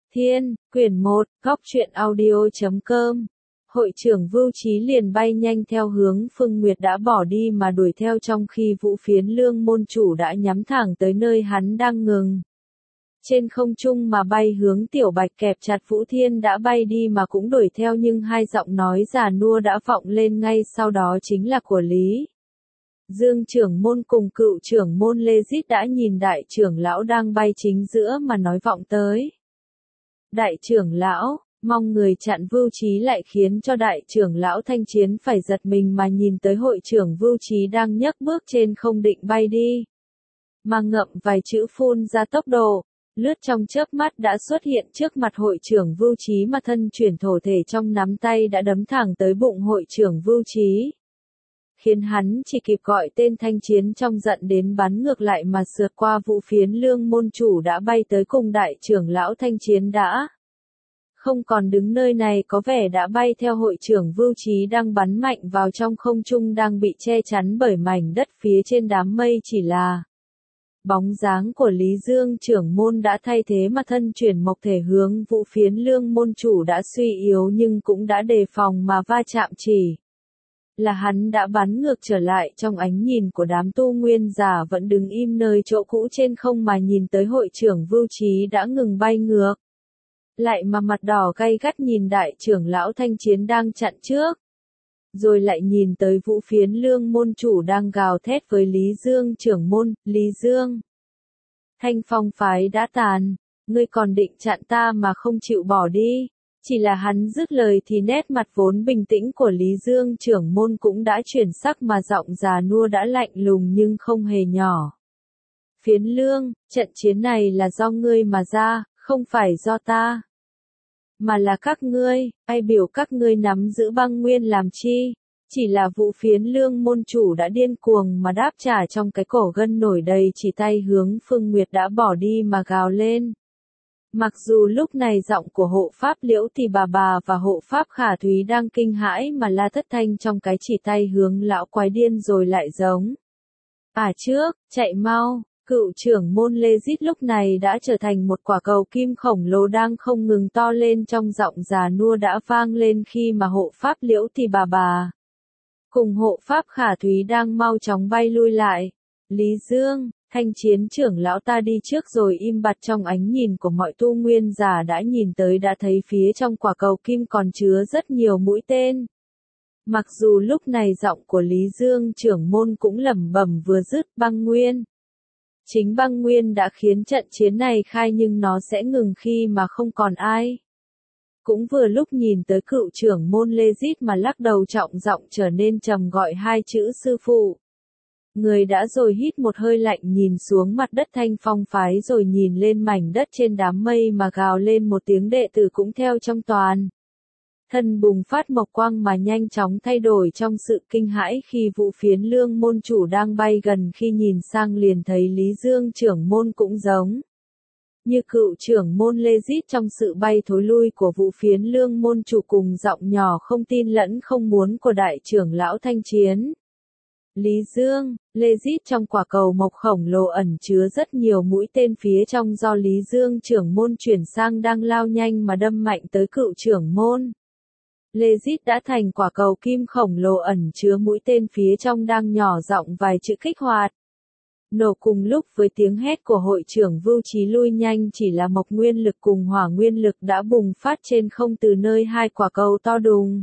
Thiên, quyển 1, góc truyện audio.com. Hội trưởng Vưu Chí liền bay nhanh theo hướng Phương Nguyệt đã bỏ đi mà đuổi theo, trong khi Vũ Phiến Lương môn chủ đã nhắm thẳng tới nơi hắn đang ngừng. Trên không trung mà bay hướng Tiểu Bạch kẹp chặt Vũ Thiên đã bay đi mà cũng đuổi theo, nhưng hai giọng nói già nua đã vọng lên ngay sau đó chính là của Lý Dương trưởng môn cùng cựu trưởng môn Lê Dít đã nhìn đại trưởng lão đang bay chính giữa mà nói vọng tới. Đại trưởng lão, mong người chặn Vưu Chí lại khiến cho đại trưởng lão Thanh Chiến phải giật mình mà nhìn tới hội trưởng Vưu Chí đang nhấc bước trên không định bay đi. Mà ngậm vài chữ phun ra tốc độ, lướt trong chớp mắt đã xuất hiện trước mặt hội trưởng Vưu Chí, mà thân chuyển thổ thể trong nắm tay đã đấm thẳng tới bụng hội trưởng Vưu Chí. Khiến hắn chỉ kịp gọi tên Thanh Chiến trong giận đến bắn ngược lại mà sượt qua Vũ Phiến Lương môn chủ đã bay tới cùng đại trưởng lão Thanh Chiến đã không còn đứng nơi này, có vẻ đã bay theo hội trưởng Vưu Chí đang bắn mạnh vào trong không trung đang bị che chắn bởi mảnh đất phía trên đám mây, chỉ là bóng dáng của Lý Dương trưởng môn đã thay thế, mà thân chuyển mộc thể hướng Vũ Phiến Lương môn chủ đã suy yếu nhưng cũng đã đề phòng mà va chạm, chỉ là hắn đã bắn ngược trở lại. Trong ánh nhìn của đám tu nguyên giả vẫn đứng im nơi chỗ cũ trên không mà nhìn tới hội trưởng Vưu Chí đã ngừng bay ngược lại mà mặt đỏ gay gắt nhìn đại trưởng lão Thanh Chiến đang chặn trước, rồi lại nhìn tới Vũ Phiến Lương môn chủ đang gào thét với Lý Dương trưởng môn. Lý Dương, Thanh Phong phái đã tàn, ngươi còn định chặn ta mà không chịu bỏ đi. Chỉ là hắn dứt lời thì nét mặt vốn bình tĩnh của Lý Dương trưởng môn cũng đã chuyển sắc, mà giọng già nua đã lạnh lùng nhưng không hề nhỏ. Phiến Lương, trận chiến này là do ngươi mà ra, không phải do ta, mà là các ngươi. Ai biểu các ngươi nắm giữ băng nguyên làm chi? Chỉ là Vũ Phiến Lương môn chủ đã điên cuồng mà đáp trả, trong cái cổ gân nổi đầy chỉ tay hướng Phương Nguyệt đã bỏ đi mà gào lên. Mặc dù lúc này giọng của hộ pháp Liễu Thì bà và hộ pháp Khả Thúy đang kinh hãi mà la thất thanh trong cái chỉ tay hướng lão quái điên, rồi lại giống trước, chạy mau. Cựu trưởng môn Lê Dít lúc này đã trở thành một quả cầu kim khổng lồ đang không ngừng to lên, trong giọng già nua đã vang lên khi mà hộ pháp Liễu Thì bà cùng hộ pháp Khả Thúy đang mau chóng bay lui lại. Lý Dương, Thanh Chiến trưởng lão, ta đi trước. Rồi im bặt. Trong ánh nhìn của mọi tu nguyên giả đã nhìn tới đã thấy phía trong quả cầu kim còn chứa rất nhiều mũi tên. Mặc dù lúc này giọng của Lý Dương trưởng môn cũng lẩm bẩm vừa dứt, băng nguyên. Chính băng nguyên đã khiến trận chiến này khai, nhưng nó sẽ ngừng khi mà không còn ai. Cũng vừa lúc nhìn tới cựu trưởng môn Lê Dít mà lắc đầu trọng giọng trở nên trầm, gọi hai chữ sư phụ. Người đã rồi hít một hơi lạnh, nhìn xuống mặt đất Thanh Phong phái, rồi nhìn lên mảnh đất trên đám mây mà gào lên một tiếng, đệ tử cũng theo trong toàn thân bùng phát mộc quang mà nhanh chóng thay đổi trong sự kinh hãi. Khi Vũ Phiến Lương môn chủ đang bay gần, khi nhìn sang liền thấy Lý Dương trưởng môn cũng giống như cựu trưởng môn Lê Dít trong sự bay thối lui của Vũ Phiến Lương môn chủ, cùng giọng nhỏ không tin lẫn không muốn của đại trưởng lão Thanh Chiến. Lý Dương, Lê Dít, trong quả cầu mộc khổng lồ ẩn chứa rất nhiều mũi tên phía trong, do Lý Dương trưởng môn chuyển sang đang lao nhanh mà đâm mạnh tới cựu trưởng môn. Lê Dít đã thành quả cầu kim khổng lồ ẩn chứa mũi tên phía trong đang nhỏ giọng vài chữ kích hoạt. Nổ cùng lúc với tiếng hét của hội trưởng Vưu Chí lui nhanh, chỉ là mộc nguyên lực cùng hỏa nguyên lực đã bùng phát trên không từ nơi hai quả cầu to đùng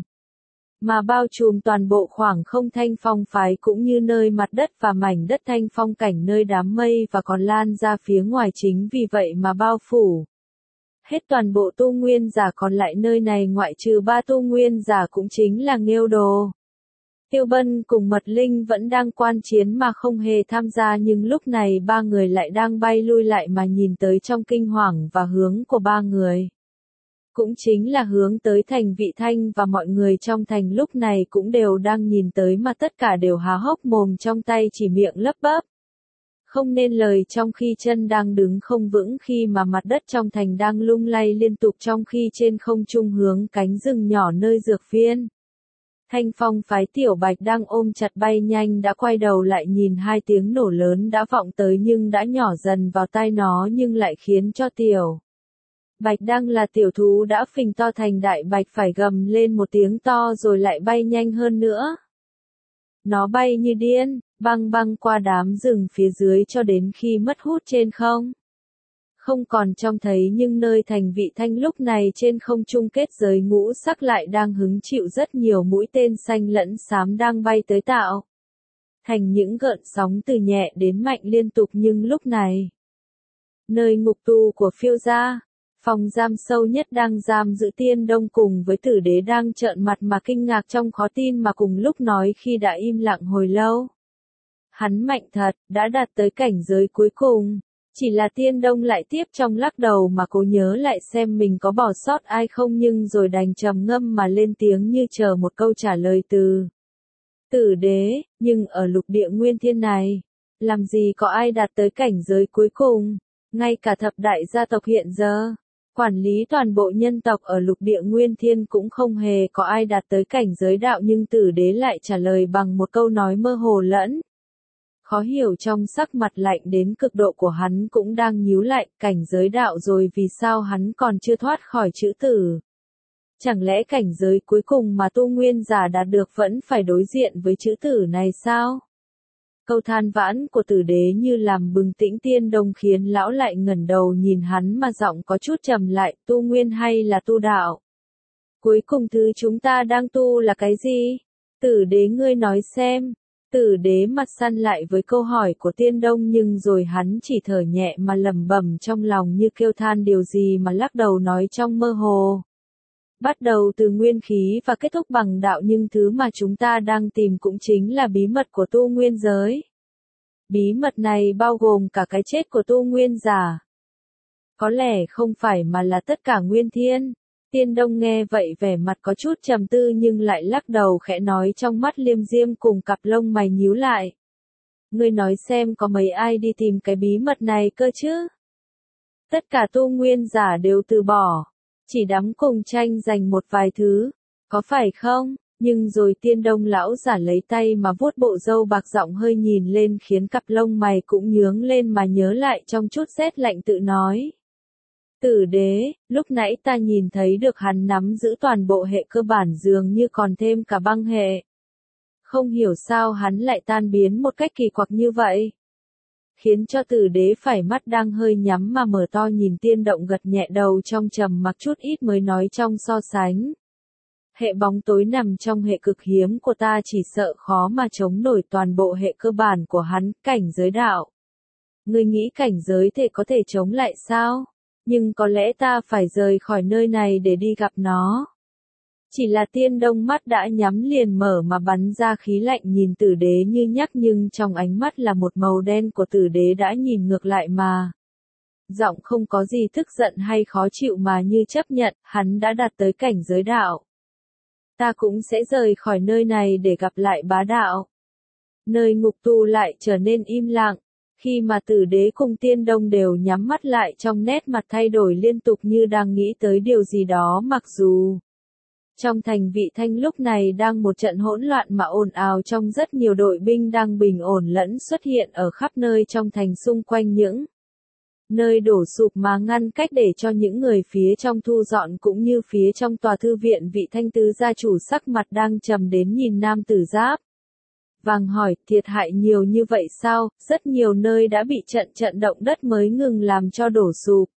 mà bao trùm toàn bộ khoảng không Thanh Phong phái, cũng như nơi mặt đất và mảnh đất Thanh Phong cảnh nơi đám mây, và còn lan ra phía ngoài. Chính vì vậy mà bao phủ hết toàn bộ tu nguyên giả còn lại nơi này, ngoại trừ ba tu nguyên giả cũng chính là Nghêu Đồ, Tiêu Bân cùng Mật Linh vẫn đang quan chiến mà không hề tham gia, nhưng lúc này ba người lại đang bay lui lại mà nhìn tới trong kinh hoàng, và hướng của ba người cũng chính là hướng tới thành Vị Thanh, và mọi người trong thành lúc này cũng đều đang nhìn tới, mà tất cả đều há hốc mồm, trong tay chỉ miệng lấp bắp không nên lời, trong khi chân đang đứng không vững, khi mà mặt đất trong thành đang lung lay liên tục, trong khi trên không trung hướng cánh rừng nhỏ nơi dược viên Thanh Phong phái Tiểu Bạch đang ôm chặt bay nhanh đã quay đầu lại nhìn hai tiếng nổ lớn đã vọng tới, nhưng đã nhỏ dần vào tai nó, nhưng lại khiến cho Tiểu Bạch Đăng là tiểu thú đã phình to thành đại bạch phải gầm lên một tiếng to rồi lại bay nhanh hơn nữa. Nó bay như điên, băng băng qua đám rừng phía dưới cho đến khi mất hút trên không. Không còn trông thấy nhưng nơi thành Vị Thanh lúc này trên không trung kết giới ngũ sắc lại đang hứng chịu rất nhiều mũi tên xanh lẫn xám đang bay tới tạo thành những gợn sóng từ nhẹ đến mạnh liên tục. Nhưng lúc này, nơi ngục tù của Phiêu gia, phòng giam sâu nhất đang giam giữ Tiên Đông cùng với Tử Đế đang trợn mặt mà kinh ngạc trong khó tin mà cùng lúc nói khi đã im lặng hồi lâu. Hắn mạnh thật, đã đạt tới cảnh giới cuối cùng. Chỉ là Tiên Đông lại tiếp trong lắc đầu mà cố nhớ lại xem mình có bỏ sót ai không, nhưng rồi đành trầm ngâm mà lên tiếng như chờ một câu trả lời từ Tử Đế. Nhưng ở lục địa Nguyên Thiên này, làm gì có ai đạt tới cảnh giới cuối cùng? Ngay cả thập đại gia tộc hiện giờ, quản lý toàn bộ nhân tộc ở lục địa Nguyên Thiên cũng không hề có ai đạt tới cảnh giới đạo, nhưng Tử Đế lại trả lời bằng một câu nói mơ hồ lẫn khó hiểu. Trong sắc mặt lạnh đến cực độ của hắn cũng đang nhíu lại, cảnh giới đạo rồi vì sao hắn còn chưa thoát khỏi chữ tử? Chẳng lẽ cảnh giới cuối cùng mà tu nguyên giả đạt được vẫn phải đối diện với chữ tử này sao? Câu than vãn của Tử Đế như làm bừng tỉnh Tiên Đông khiến lão lại ngẩng đầu nhìn hắn mà giọng có chút trầm lại, tu nguyên hay là tu đạo? Cuối cùng thứ chúng ta đang tu là cái gì? Tử Đế ngươi nói xem. Tử Đế mặt săn lại với câu hỏi của Tiên Đông, nhưng rồi hắn chỉ thở nhẹ mà lẩm bẩm trong lòng như kêu than điều gì mà lắc đầu nói trong mơ hồ. Bắt đầu từ nguyên khí và kết thúc bằng đạo, nhưng thứ mà chúng ta đang tìm cũng chính là bí mật của tu nguyên giới. Bí mật này bao gồm cả cái chết của tu nguyên giả. Có lẽ không phải mà là tất cả nguyên thiên. Tiên Đông nghe vậy vẻ mặt có chút trầm tư nhưng lại lắc đầu khẽ nói trong mắt liêm diêm cùng cặp lông mày nhíu lại. Ngươi nói xem có mấy ai đi tìm cái bí mật này cơ chứ? Tất cả tu nguyên giả đều từ bỏ. Chỉ đắm cùng tranh giành một vài thứ. Có phải không? Nhưng rồi Tiên Đông lão giả lấy tay mà vuốt bộ râu bạc, giọng hơi nhìn lên khiến cặp lông mày cũng nhướng lên mà nhớ lại trong chút rét lạnh tự nói. Tử Đế, lúc nãy ta nhìn thấy được hắn nắm giữ toàn bộ hệ cơ bản dường như còn thêm cả băng hệ. Không hiểu sao hắn lại tan biến một cách kỳ quặc như vậy. Khiến cho Tử Đế phải mắt đang hơi nhắm mà mở to nhìn Tiên Động gật nhẹ đầu trong trầm mặc chút ít mới nói trong so sánh. Hệ bóng tối nằm trong hệ cực hiếm của ta chỉ sợ khó mà chống nổi toàn bộ hệ cơ bản của hắn, cảnh giới đạo. Ngươi nghĩ cảnh giới thể có thể chống lại sao? Nhưng có lẽ ta phải rời khỏi nơi này để đi gặp nó. Chỉ là Tiên Đông mắt đã nhắm liền mở mà bắn ra khí lạnh nhìn Tử Đế như nhắc, nhưng trong ánh mắt là một màu đen của Tử Đế đã nhìn ngược lại mà. Giọng không có gì tức giận hay khó chịu mà như chấp nhận, hắn đã đạt tới cảnh giới đạo. Ta cũng sẽ rời khỏi nơi này để gặp lại bá đạo. Nơi ngục tù lại trở nên im lặng. Khi mà Tử Đế cùng Tiên Đông đều nhắm mắt lại, trong nét mặt thay đổi liên tục như đang nghĩ tới điều gì đó, mặc dù trong thành Vị Thanh lúc này đang một trận hỗn loạn mà ồn ào, trong rất nhiều đội binh đang bình ổn lẫn xuất hiện ở khắp nơi trong thành xung quanh những nơi đổ sụp mà ngăn cách để cho những người phía trong thu dọn, cũng như phía trong tòa thư viện Vị Thanh tứ gia chủ sắc mặt đang trầm đến nhìn nam tử giáp vàng hỏi, thiệt hại nhiều như vậy sao? Rất nhiều nơi đã bị trận động đất mới ngừng làm cho đổ sụp.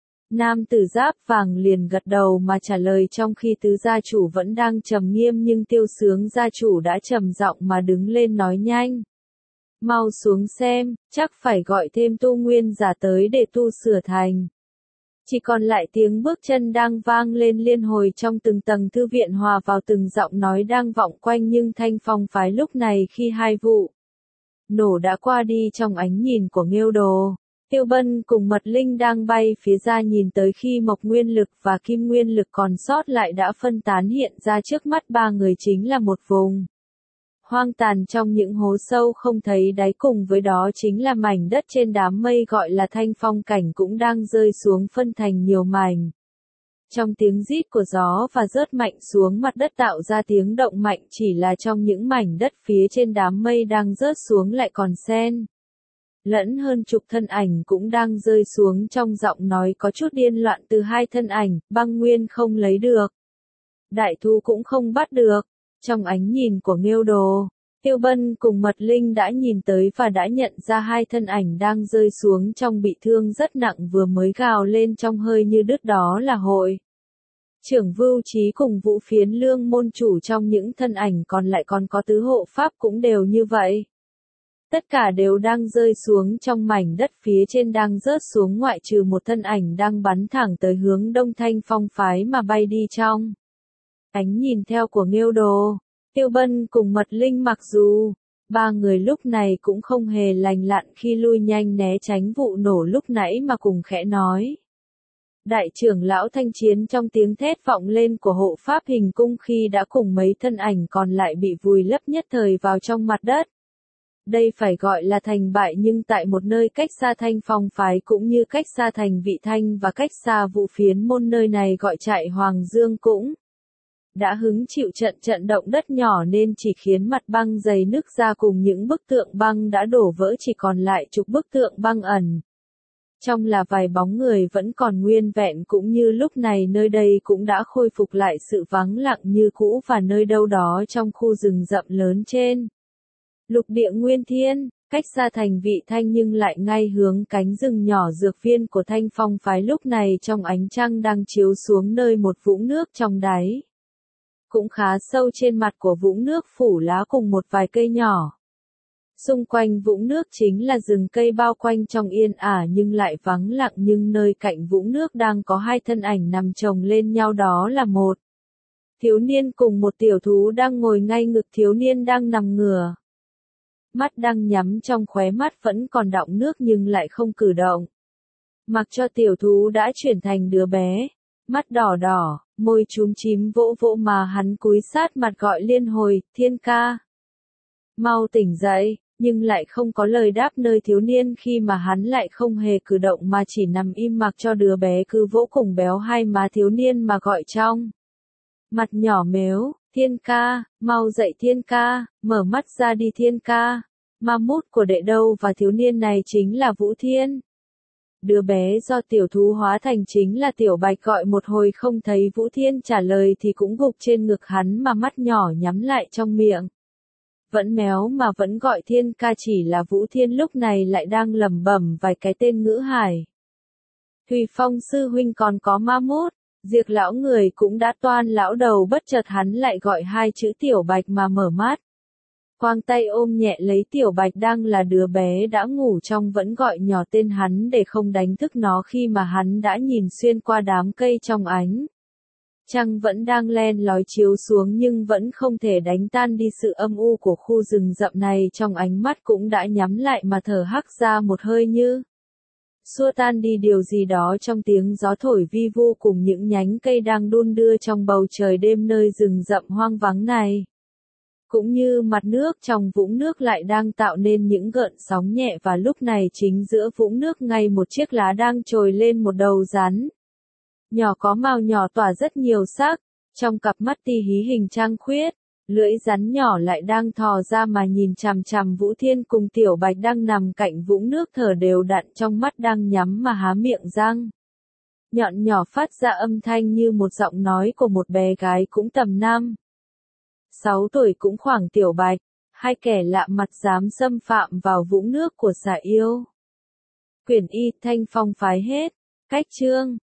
Nam tử giáp vàng liền gật đầu mà trả lời, trong khi tứ gia chủ vẫn đang trầm nghiêm nhưng Tiêu Sướng gia chủ đã trầm giọng mà đứng lên nói nhanh. Mau xuống xem, chắc phải gọi thêm tu nguyên giả tới để tu sửa thành. Chỉ còn lại tiếng bước chân đang vang lên liên hồi trong từng tầng thư viện hòa vào từng giọng nói đang vọng quanh, nhưng thanh phong phái lúc này khi hai vụ nổ đã qua đi trong ánh nhìn của Nghêu Đồ, Tiêu Bân cùng Mật Linh đang bay phía ra nhìn tới, khi Mộc Nguyên Lực và Kim Nguyên Lực còn sót lại đã phân tán, hiện ra trước mắt ba người chính là một vùng hoang tàn trong những hố sâu không thấy đáy, cùng với đó chính là mảnh đất trên đám mây gọi là Thanh Phong cảnh cũng đang rơi xuống phân thành nhiều mảnh. Trong tiếng rít của gió và rớt mạnh xuống mặt đất tạo ra tiếng động mạnh, chỉ là trong những mảnh đất phía trên đám mây đang rớt xuống lại còn xen lẫn hơn chục thân ảnh cũng đang rơi xuống trong giọng nói có chút điên loạn từ hai thân ảnh, băng nguyên không lấy được. Đại thú cũng không bắt được. Trong ánh nhìn của Nghêu Đồ, Tiêu Bân cùng Mật Linh đã nhìn tới và đã nhận ra hai thân ảnh đang rơi xuống trong bị thương rất nặng vừa mới gào lên trong hơi như đứt đó là Hội trưởng Vưu Trí cùng Vũ Phiến Lương môn chủ, trong những thân ảnh còn lại còn có tứ hộ pháp cũng đều như vậy. Tất cả đều đang rơi xuống trong mảnh đất phía trên đang rớt xuống ngoại trừ một thân ảnh đang bắn thẳng tới hướng Đông Thanh Phong phái mà bay đi trong. Ánh nhìn theo của Nghêu Đồ, Tiêu Bân cùng Mật Linh mặc dù ba người lúc này cũng không hề lành lặn khi lui nhanh né tránh vụ nổ lúc nãy mà cùng khẽ nói. Đại trưởng lão Thanh Chiến trong tiếng thét vọng lên của hộ pháp hình cung khi đã cùng mấy thân ảnh còn lại bị vùi lấp nhất thời vào trong mặt đất. Đây phải gọi là thành bại nhưng tại một nơi cách xa Thanh Phong phái cũng như cách xa thành Vị Thanh và cách xa Vũ Phiến môn nơi này gọi chạy Hoàng Dương cũng đã hứng chịu trận động đất nhỏ nên chỉ khiến mặt băng dày nứt ra cùng những bức tượng băng đã đổ vỡ chỉ còn lại chục bức tượng băng ẩn. Trong là vài bóng người vẫn còn nguyên vẹn cũng như lúc này nơi đây cũng đã khôi phục lại sự vắng lặng như cũ và nơi đâu đó trong khu rừng rậm lớn trên. Lục địa Nguyên Thiên, cách xa thành Vị Thanh nhưng lại ngay hướng cánh rừng nhỏ dược viên của Thanh Phong phái lúc này trong ánh trăng đang chiếu xuống nơi một vũng nước trong đáy. Cũng khá sâu trên mặt của vũng nước phủ lá cùng một vài cây nhỏ. Xung quanh vũng nước chính là rừng cây bao quanh trong yên ả nhưng lại vắng lặng nhưng nơi cạnh vũng nước đang có hai thân ảnh nằm chồng lên nhau đó là một thiếu niên cùng một tiểu thú đang ngồi ngay ngực thiếu niên đang nằm ngửa. Mắt đang nhắm trong khóe mắt vẫn còn đọng nước nhưng lại không cử động. Mặc cho tiểu thú đã chuyển thành đứa bé. Mắt đỏ đỏ, môi chúm chím vỗ vỗ mà hắn cúi sát mặt gọi liên hồi, Thiên ca. Mau tỉnh dậy, nhưng lại không có lời đáp nơi thiếu niên khi mà hắn lại không hề cử động mà chỉ nằm im mặc cho đứa bé cứ vỗ cùng béo hai má thiếu niên mà gọi trong. Mặt nhỏ mếu, Thiên ca, mau dậy Thiên ca, mở mắt ra đi Thiên ca. Ma mút của đệ đâu và thiếu niên này chính là Vũ Thiên. Đứa bé do tiểu thú hóa thành chính là Tiểu Bạch gọi một hồi không thấy Vũ Thiên trả lời thì cũng gục trên ngực hắn mà mắt nhỏ nhắm lại trong miệng. Vẫn méo mà vẫn gọi Thiên ca chỉ là Vũ Thiên lúc này lại đang lẩm bẩm vài cái tên ngữ hải. Thùy Phong sư huynh còn có ma mút, Diệc lão người cũng đã toan lão đầu bất chợt hắn lại gọi hai chữ Tiểu Bạch mà mở mắt. Quang tay ôm nhẹ lấy Tiểu Bạch đang là đứa bé đã ngủ trong vẫn gọi nhỏ tên hắn để không đánh thức nó khi mà hắn đã nhìn xuyên qua đám cây trong ánh. Trăng vẫn đang len lói chiếu xuống nhưng vẫn không thể đánh tan đi sự âm u của khu rừng rậm này trong ánh mắt cũng đã nhắm lại mà thở hắt ra một hơi như xua tan đi điều gì đó trong tiếng gió thổi vi vu cùng những nhánh cây đang đung đưa trong bầu trời đêm nơi rừng rậm hoang vắng này. Cũng như mặt nước trong vũng nước lại đang tạo nên những gợn sóng nhẹ và lúc này chính giữa vũng nước ngay một chiếc lá đang trồi lên một đầu rắn. Nhỏ có mào nhỏ tỏa rất nhiều sắc, trong cặp mắt ti hí hình trăng khuyết, lưỡi rắn nhỏ lại đang thò ra mà nhìn chằm chằm Vũ Thiên cùng Tiểu Bạch đang nằm cạnh vũng nước thở đều đặn trong mắt đang nhắm mà há miệng răng. Nhọn nhỏ phát ra âm thanh như một giọng nói của một bé gái cũng tầm 6 tuổi cũng khoảng Tiểu Bạch, hai kẻ lạ mặt dám xâm phạm vào vũng nước của xà yêu. Quyển Y Thanh Phong phái hết, cách chương.